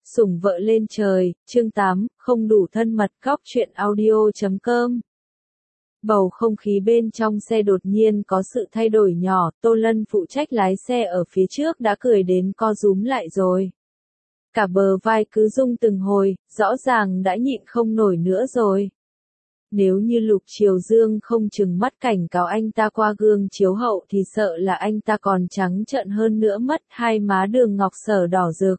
Sủng vợ lên trời, chương 8, không đủ thân mật. Góc truyện audio.com. Bầu không khí bên trong xe đột nhiên có sự thay đổi nhỏ, Tô Lân phụ trách lái xe ở phía trước đã cười đến co rúm lại rồi. Cả bờ vai cứ rung từng hồi, rõ ràng đã nhịn không nổi nữa rồi. Nếu như Lục Triều Dương không trừng mắt cảnh cáo anh ta qua gương chiếu hậu thì sợ là anh ta còn trắng trợn hơn nữa mất. Hai má Đường Ngọc Sở đỏ rực.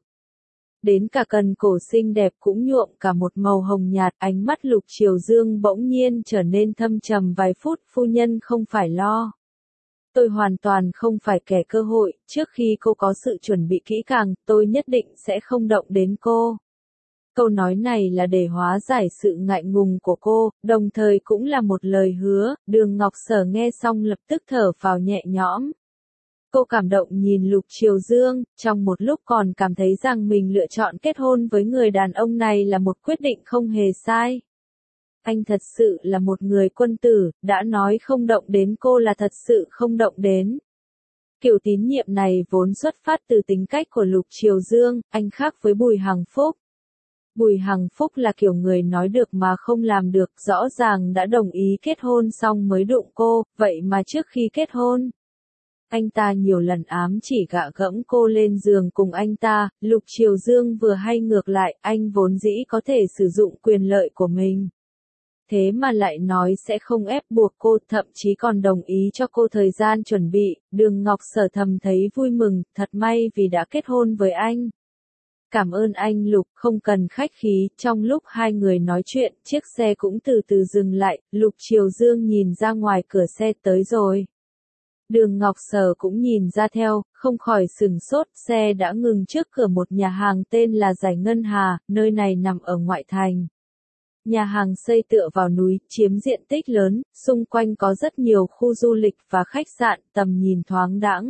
Đến cả cần cổ xinh đẹp cũng nhuộm cả một màu hồng nhạt. Ánh mắt Lục Triều Dương bỗng nhiên trở nên thâm trầm vài phút. Phu nhân không phải lo. Tôi hoàn toàn không phải kẻ cơ hội. Trước khi cô có sự chuẩn bị kỹ càng, tôi nhất định sẽ không động đến cô. Câu nói này là để hóa giải sự ngại ngùng của cô, đồng thời cũng là một lời hứa. Đường Ngọc Sở nghe xong lập tức thở phào nhẹ nhõm. Cô cảm động nhìn Lục Triều Dương, trong một lúc còn cảm thấy rằng mình lựa chọn kết hôn với người đàn ông này là một quyết định không hề sai. Anh thật sự là một người quân tử, đã nói không động đến cô là thật sự không động đến. Kiểu tín nhiệm này vốn xuất phát từ tính cách của Lục Triều Dương, anh khác với Bùi Hằng Phúc. Bùi Hằng Phúc là kiểu người nói được mà không làm được, rõ ràng đã đồng ý kết hôn xong mới đụng cô, vậy mà trước khi kết hôn, anh ta nhiều lần ám chỉ gạ gẫm cô lên giường cùng anh ta. Lục Triều Dương vừa hay ngược lại, anh vốn dĩ có thể sử dụng quyền lợi của mình. Thế mà lại nói sẽ không ép buộc cô, thậm chí còn đồng ý cho cô thời gian chuẩn bị. Đường Ngọc Sở thầm thấy vui mừng, thật may vì đã kết hôn với anh. Cảm ơn anh Lục, không cần khách khí. Trong lúc hai người nói chuyện, chiếc xe cũng từ từ dừng lại. Lục Triều Dương nhìn ra ngoài cửa xe, tới rồi. Đường Ngọc Sở cũng nhìn ra theo, không khỏi sửng sốt. Xe đã ngừng trước cửa một nhà hàng tên là Giải Ngân Hà, nơi này nằm ở ngoại thành. Nhà hàng xây tựa vào núi, chiếm diện tích lớn, xung quanh có rất nhiều khu du lịch và khách sạn, tầm nhìn thoáng đãng.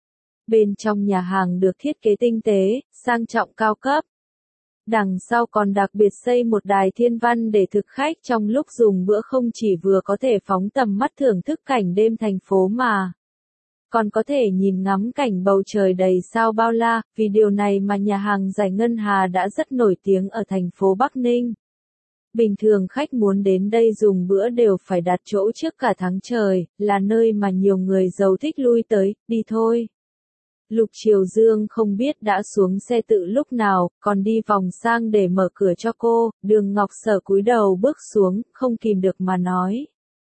Bên trong nhà hàng được thiết kế tinh tế, sang trọng cao cấp. Đằng sau còn đặc biệt xây một đài thiên văn để thực khách trong lúc dùng bữa không chỉ vừa có thể phóng tầm mắt thưởng thức cảnh đêm thành phố mà còn có thể nhìn ngắm cảnh bầu trời đầy sao bao la. Vì điều này mà nhà hàng Giải Ngân Hà đã rất nổi tiếng ở thành phố Bắc Ninh. Bình thường khách muốn đến đây dùng bữa đều phải đặt chỗ trước cả tháng trời, là nơi mà nhiều người giàu thích lui tới. Đi thôi. Lục Triều Dương không biết đã xuống xe tự lúc nào, còn đi vòng sang để mở cửa cho cô. Đường Ngọc Sở cúi đầu bước xuống, không kìm được mà nói.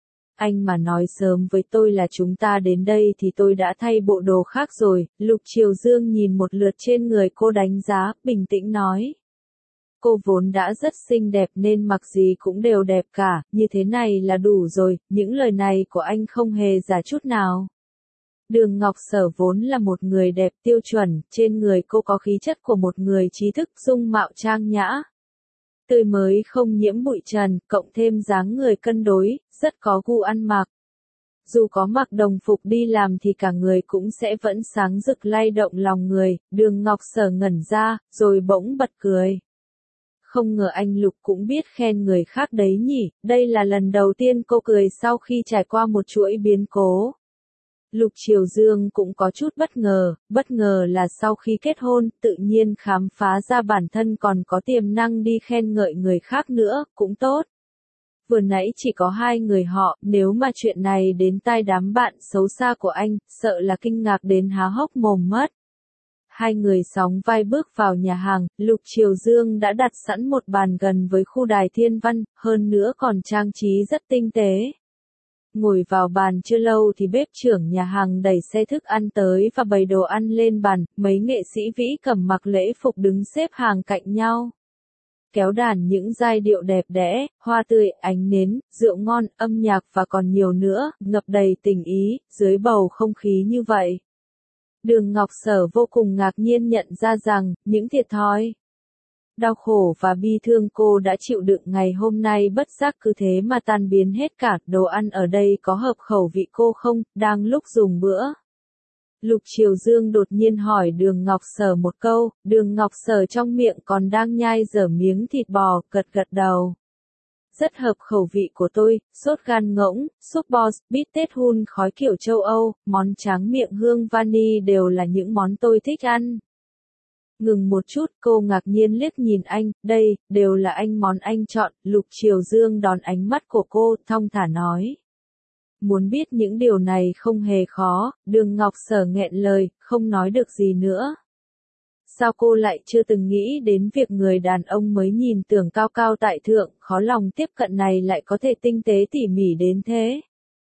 Anh mà nói sớm với tôi là chúng ta đến đây thì tôi đã thay bộ đồ khác rồi. Lục Triều Dương nhìn một lượt trên người cô đánh giá, bình tĩnh nói. Cô vốn đã rất xinh đẹp nên mặc gì cũng đều đẹp cả, như thế này là đủ rồi. Những lời này của anh không hề giả chút nào. Đường Ngọc Sở vốn là một người đẹp tiêu chuẩn, trên người cô có khí chất của một người trí thức, dung mạo trang nhã, tươi mới không nhiễm bụi trần, cộng thêm dáng người cân đối, rất có gu ăn mặc. Dù có mặc đồng phục đi làm thì cả người cũng sẽ vẫn sáng rực lay động lòng người. Đường Ngọc Sở ngẩn ra, rồi bỗng bật cười. Không ngờ anh Lục cũng biết khen người khác đấy nhỉ. Đây là lần đầu tiên cô cười sau khi trải qua một chuỗi biến cố. Lục Triều Dương cũng có chút bất ngờ là sau khi kết hôn, tự nhiên khám phá ra bản thân còn có tiềm năng đi khen ngợi người khác nữa, cũng tốt. Vừa nãy chỉ có hai người họ, nếu mà chuyện này đến tai đám bạn xấu xa của anh, sợ là kinh ngạc đến há hốc mồm mất. Hai người sóng vai bước vào nhà hàng, Lục Triều Dương đã đặt sẵn một bàn gần với khu đài thiên văn, hơn nữa còn trang trí rất tinh tế. Ngồi vào bàn chưa lâu thì bếp trưởng nhà hàng đẩy xe thức ăn tới và bày đồ ăn lên bàn. Mấy nghệ sĩ vĩ cầm mặc lễ phục đứng xếp hàng cạnh nhau. Kéo đàn những giai điệu đẹp đẽ, hoa tươi, ánh nến, rượu ngon, âm nhạc và còn nhiều nữa, ngập đầy tình ý, dưới bầu không khí như vậy. Đường Ngọc Sở vô cùng ngạc nhiên nhận ra rằng, những thiệt thòi, đau khổ và bi thương cô đã chịu đựng ngày hôm nay bất giác cứ thế mà tan biến hết cả. Đồ ăn ở đây có hợp khẩu vị cô không? Đang lúc dùng bữa, Lục Triều Dương đột nhiên hỏi Đường Ngọc Sở một câu. Đường Ngọc Sở trong miệng còn đang nhai dở miếng thịt bò, gật đầu. Rất hợp khẩu vị của tôi. Sốt gan ngỗng, súp bò, bít tết hun khói kiểu châu Âu, món tráng miệng hương vani đều là những món tôi thích ăn. Ngừng một chút, cô ngạc nhiên liếc nhìn anh, đây, đều là món anh chọn, Lục Triều Dương đón ánh mắt của cô, thong thả nói. Muốn biết những điều này không hề khó, Đường Ngọc Sở nghẹn lời, không nói được gì nữa. Sao cô lại chưa từng nghĩ đến việc người đàn ông mới nhìn tưởng cao cao tại thượng, khó lòng tiếp cận này lại có thể tinh tế tỉ mỉ đến thế?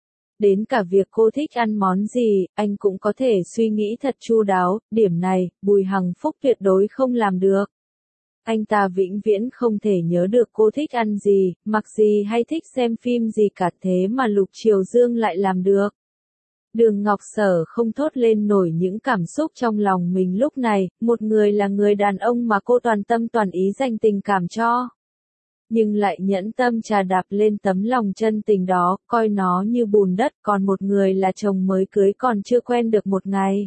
Đến cả việc cô thích ăn món gì, anh cũng có thể suy nghĩ thật chu đáo, điểm này, Bùi Hằng Phúc tuyệt đối không làm được. Anh ta vĩnh viễn không thể nhớ được cô thích ăn gì, mặc gì hay thích xem phim gì cả, thế mà Lục Triều Dương lại làm được. Đường Ngọc Sở không thốt lên nổi những cảm xúc trong lòng mình lúc này, một người là người đàn ông mà cô toàn tâm toàn ý dành tình cảm cho. Nhưng lại nhẫn tâm trà đạp lên tấm lòng chân tình đó, coi nó như bùn đất, còn một người là chồng mới cưới còn chưa quen được một ngày.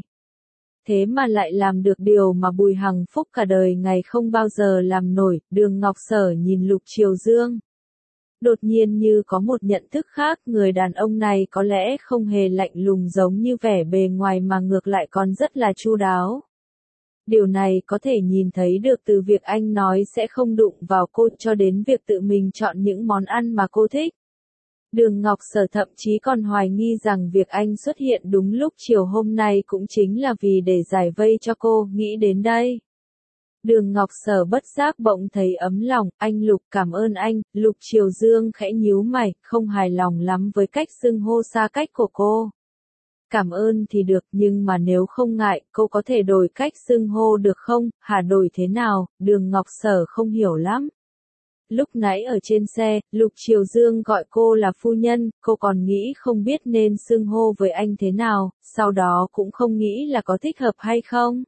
Thế mà lại làm được điều mà Bùi Hằng Phúc cả đời ngày không bao giờ làm nổi, Đường Ngọc Sở nhìn Lục Triều Dương. Đột nhiên như có một nhận thức khác, người đàn ông này có lẽ không hề lạnh lùng giống như vẻ bề ngoài mà ngược lại còn rất là chu đáo. Điều này có thể nhìn thấy được từ việc anh nói sẽ không đụng vào cô cho đến việc tự mình chọn những món ăn mà cô thích. Đường Ngọc Sở thậm chí còn hoài nghi rằng việc anh xuất hiện đúng lúc chiều hôm nay cũng chính là vì để giải vây cho cô, nghĩ đến đây. Đường Ngọc Sở bất giác bỗng thấy ấm lòng, anh Lục cảm ơn anh, Lục Triều Dương khẽ nhíu mày, không hài lòng lắm với cách xưng hô xa cách của cô. Cảm ơn thì được, nhưng mà nếu không ngại, cô có thể đổi cách xưng hô được không, hả đổi thế nào, Đường Ngọc Sở không hiểu lắm. Lúc nãy ở trên xe, Lục Triều Dương gọi cô là phu nhân, cô còn nghĩ không biết nên xưng hô với anh thế nào, sau đó cũng không nghĩ là có thích hợp hay không.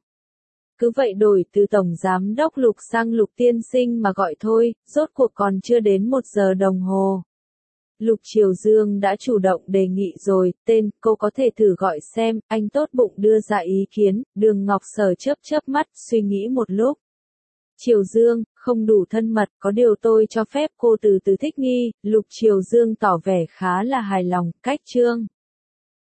Cứ vậy đổi từ Tổng Giám đốc Lục sang Lục tiên sinh mà gọi thôi, rốt cuộc còn chưa đến 1 giờ đồng hồ. Lục Triều Dương đã chủ động đề nghị rồi, tên, cô có thể thử gọi xem, anh tốt bụng đưa ra ý kiến, Đường Ngọc Sở chớp mắt, suy nghĩ một lúc. Triều Dương, không đủ thân mật, có điều tôi cho phép cô từ từ thích nghi, Lục Triều Dương tỏ vẻ khá là hài lòng, cách chương.